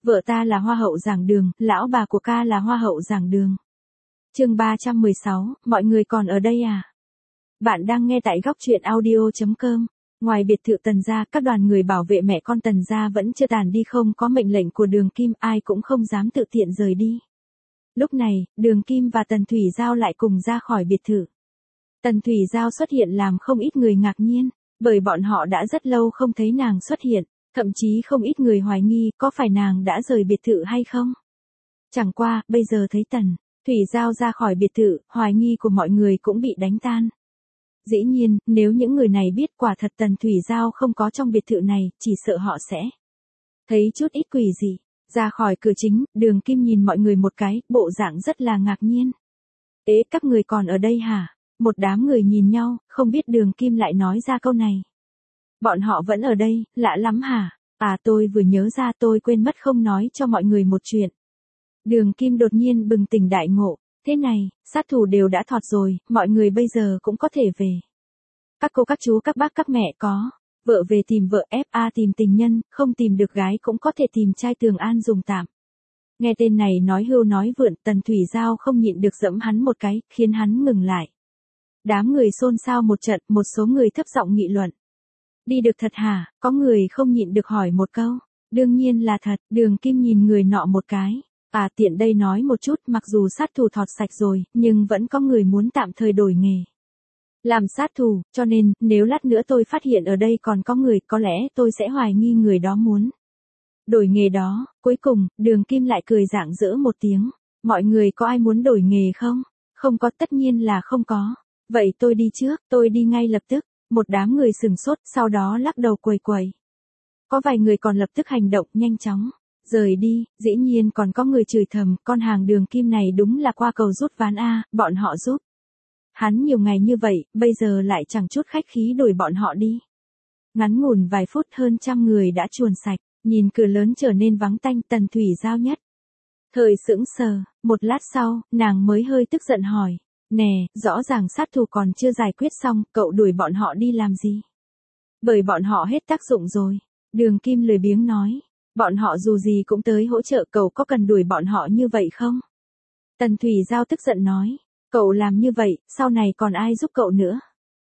Vợ ta là hoa hậu giảng đường, lão bà của ca là hoa hậu giảng đường. Chương 316, mọi người còn ở đây à? Bạn đang nghe tại góc truyện audio.com. Ngoài biệt thự Tần gia, các đoàn người bảo vệ mẹ con Tần gia vẫn chưa tàn đi, không có mệnh lệnh của Đường Kim, ai cũng không dám tự tiện rời đi. Lúc này, Đường Kim và Tần Thủy Giao lại cùng ra khỏi biệt thự. Tần Thủy Giao xuất hiện làm không ít người ngạc nhiên, bởi bọn họ đã rất lâu không thấy nàng xuất hiện, thậm chí không ít người hoài nghi có phải nàng đã rời biệt thự hay không. Chẳng qua, bây giờ thấy Tần Thủy Giao ra khỏi biệt thự, hoài nghi của mọi người cũng bị đánh tan. Dĩ nhiên, nếu những người này biết quả thật Tần Thủy Giao không có trong biệt thự này, chỉ sợ họ sẽ thấy chút ít quỷ gì. Ra khỏi cửa chính, Đường Kim nhìn mọi người một cái, bộ dạng rất là ngạc nhiên. Ế, các người còn ở đây hả? Một đám người nhìn nhau, không biết Đường Kim lại nói ra câu này. Bọn họ vẫn ở đây, lạ lắm hả? À, tôi vừa nhớ ra, tôi quên mất không nói cho mọi người một chuyện. Đường Kim đột nhiên bừng tỉnh đại ngộ. Thế này, sát thủ đều đã thọt rồi, mọi người bây giờ cũng có thể về. Các cô các chú các bác các mẹ có vợ về tìm vợ, FA tìm tình nhân, không tìm được gái cũng có thể tìm trai Tường An dùng tạm. Nghe tên này nói hưu nói vượn, Tần Thủy Giao không nhịn được giẫm hắn một cái, khiến hắn ngừng lại. Đám người xôn xao một trận, một số người thấp giọng nghị luận. Đi được thật hả? Có người không nhịn được hỏi một câu. Đương nhiên là thật. Đường Kim nhìn người nọ một cái. À, tiện đây nói một chút, mặc dù sát thủ thọt sạch rồi, nhưng vẫn có người muốn tạm thời đổi nghề làm sát thủ, cho nên, nếu lát nữa tôi phát hiện ở đây còn có người, có lẽ tôi sẽ hoài nghi người đó muốn đổi nghề đó. Cuối cùng, Đường Kim lại cười rạng rỡ một tiếng. Mọi người có ai muốn đổi nghề không? Không có, tất nhiên là không có. Vậy tôi đi trước, tôi đi ngay lập tức. Một đám người sừng sốt, sau đó lắc đầu quầy quầy. Có vài người còn lập tức hành động nhanh chóng rời đi. Dĩ nhiên còn có người chửi thầm, con hàng Đường Kim này đúng là qua cầu rút ván a, bọn họ giúp hắn nhiều ngày như vậy, bây giờ lại chẳng chút khách khí đuổi bọn họ đi. Ngắn ngủn vài phút, hơn 100 người đã chuồn sạch, nhìn cửa lớn trở nên vắng tanh. Tần Thủy Giao nhất thời sững sờ, một lát sau, nàng mới hơi tức giận hỏi, nè, rõ ràng sát thủ còn chưa giải quyết xong, cậu đuổi bọn họ đi làm gì? Bởi bọn họ hết tác dụng rồi. Đường Kim lười biếng nói, bọn họ dù gì cũng tới hỗ trợ, cậu có cần đuổi bọn họ như vậy không? Tần Thủy Giao tức giận nói, cậu làm như vậy, sau này còn ai giúp cậu nữa?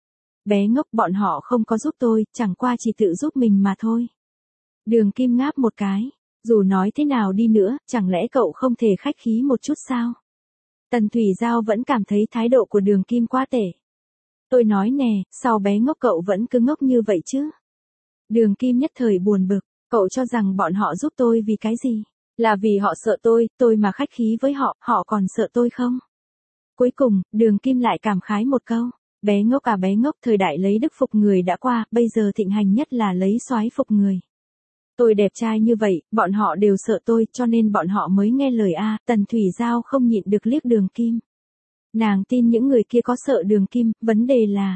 Bé ngốc, bọn họ không có giúp tôi, chẳng qua chỉ tự giúp mình mà thôi. Đường Kim ngáp một cái, dù nói thế nào đi nữa, chẳng lẽ cậu không thể khách khí một chút sao? Tần Thủy Giao vẫn cảm thấy thái độ của Đường Kim quá tệ. Tôi nói nè, sao bé ngốc cậu vẫn cứ ngốc như vậy chứ? Đường Kim nhất thời buồn bực, cậu cho rằng bọn họ giúp tôi vì cái gì? Là vì họ sợ tôi mà khách khí với họ, họ còn sợ tôi không? Cuối cùng, Đường Kim lại cảm khái một câu, bé ngốc à bé ngốc, thời đại lấy đức phục người đã qua, bây giờ thịnh hành nhất là lấy soái phục người. Tôi đẹp trai như vậy, bọn họ đều sợ tôi, cho nên bọn họ mới nghe lời a. Tần Thủy Giao không nhịn được liếc Đường Kim. Nàng tin những người kia có sợ Đường Kim, vấn đề là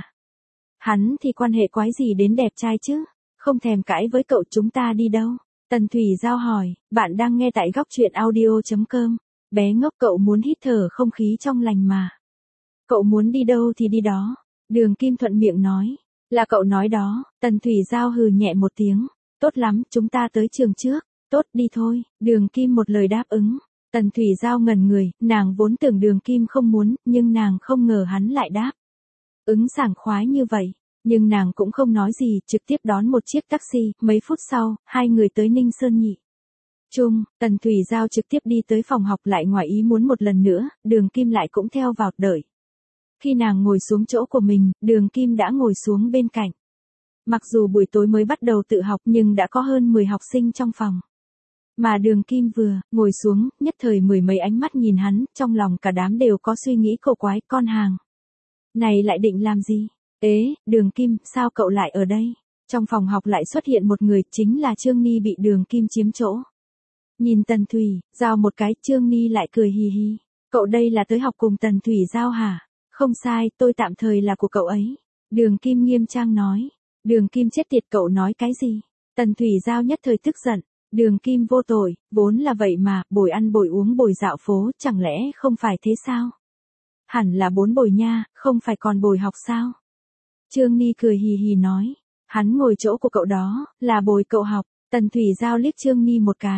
hắn thì quan hệ quái gì đến đẹp trai chứ? Không thèm cãi với cậu, chúng ta đi đâu? Tần Thủy Giao hỏi, bạn đang nghe tại góc truyện audio.com. Bé ngốc, cậu muốn hít thở không khí trong lành mà. Cậu muốn đi đâu thì đi đó. Đường Kim thuận miệng nói. Là cậu nói đó. Tần Thủy Giao hừ nhẹ một tiếng. Tốt lắm, chúng ta tới trường trước. Tốt, đi thôi. Đường Kim một lời đáp ứng. Tần Thủy Giao ngẩn người, nàng vốn tưởng Đường Kim không muốn, nhưng nàng không ngờ hắn lại đáp ứng sảng khoái như vậy. Nhưng nàng cũng không nói gì, trực tiếp đón một chiếc taxi. Mấy phút sau, hai người tới Ninh Sơn Nhị Trung. Tần Thủy Giao trực tiếp đi tới phòng học, lại ngoài ý muốn một lần nữa, Đường Kim lại cũng theo vào đợi. Khi nàng ngồi xuống chỗ của mình, Đường Kim đã ngồi xuống bên cạnh. Mặc dù buổi tối mới bắt đầu tự học nhưng đã có hơn 10 học sinh trong phòng. Mà Đường Kim vừa ngồi xuống, nhất thời mười mấy ánh mắt nhìn hắn, trong lòng cả đám đều có suy nghĩ cổ quái, con hàng này lại định làm gì? Ế, Đường Kim, sao cậu lại ở đây? Trong phòng học lại xuất hiện một người, chính là Trương Ni bị Đường Kim chiếm chỗ. Nhìn Tần Thủy Giao một cái, Trương Ni lại cười hì hì. Cậu đây là tới học cùng Tần Thủy Giao hả? Không sai, tôi tạm thời là của cậu ấy. Đường Kim nghiêm trang nói. Đường Kim chết tiệt, cậu nói cái gì? Tần Thủy Giao nhất thời tức giận. Đường Kim vô tội, vốn là vậy mà, bồi ăn bồi uống bồi dạo phố, chẳng lẽ không phải thế sao? Hẳn là 4 bồi nha, không phải còn bồi học sao? Trương Ni cười hì hì nói. Hắn ngồi chỗ của cậu đó, là bồi cậu học. Tần Thủy Giao liếc Trương Ni một cái.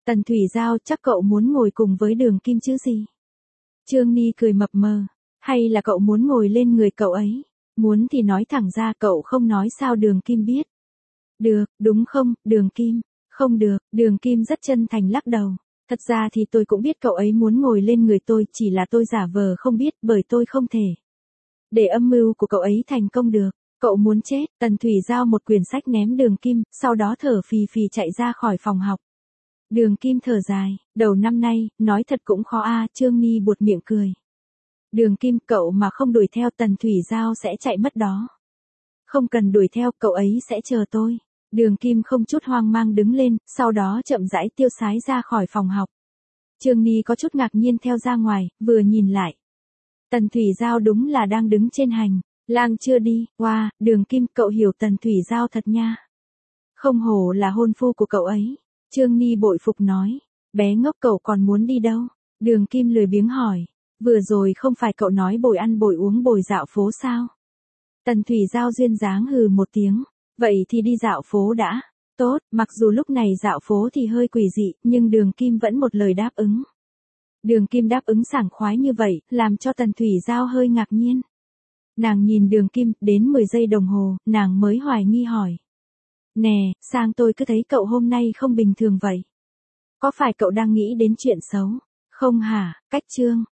Tần Thủy Giao, chắc cậu muốn ngồi cùng với Đường Kim chứ gì? Trương Ni cười mập mờ. Hay là cậu muốn ngồi lên người cậu ấy? Muốn thì nói thẳng ra, cậu không nói sao Đường Kim biết. Được, đúng không, Đường Kim? Không được, Đường Kim rất chân thành lắc đầu. Thật ra thì tôi cũng biết cậu ấy muốn ngồi lên người tôi, chỉ là tôi giả vờ không biết bởi tôi không thể để âm mưu của cậu ấy thành công được. Cậu muốn chết? Tần Thủy Giao một quyển sách ném Đường Kim, sau đó thở phì phì chạy ra khỏi phòng học. Đường Kim thở dài, đầu năm nay, nói thật cũng khó a. Trương Ni buột miệng cười. Đường Kim, cậu mà không đuổi theo Tần Thủy Giao sẽ chạy mất đó. Không cần đuổi theo, cậu ấy sẽ chờ tôi. Đường Kim không chút hoang mang đứng lên, sau đó chậm rãi tiêu sái ra khỏi phòng học. Trương Ni có chút ngạc nhiên theo ra ngoài, vừa nhìn lại. Tần Thủy Giao đúng là đang đứng trên hành lang chưa đi. Wow, Đường Kim, cậu hiểu Tần Thủy Giao thật nha. Không hổ là hôn phu của cậu ấy. Trương Ni bội phục nói. Bé ngốc, cậu còn muốn đi đâu? Đường Kim lười biếng hỏi. Vừa rồi không phải cậu nói bồi ăn bồi uống bồi dạo phố sao? Tần Thủy Giao duyên dáng hừ một tiếng. Vậy thì đi dạo phố đã. Tốt, mặc dù lúc này dạo phố thì hơi quỷ dị, nhưng Đường Kim vẫn một lời đáp ứng. Đường Kim đáp ứng sảng khoái như vậy, làm cho Tần Thủy Giao hơi ngạc nhiên. Nàng nhìn Đường Kim, đến 10 giây đồng hồ, nàng mới hoài nghi hỏi. Nè, Sang, tôi cứ thấy cậu hôm nay không bình thường vậy. Có phải cậu đang nghĩ đến chuyện xấu? Không hả, Cách Trương?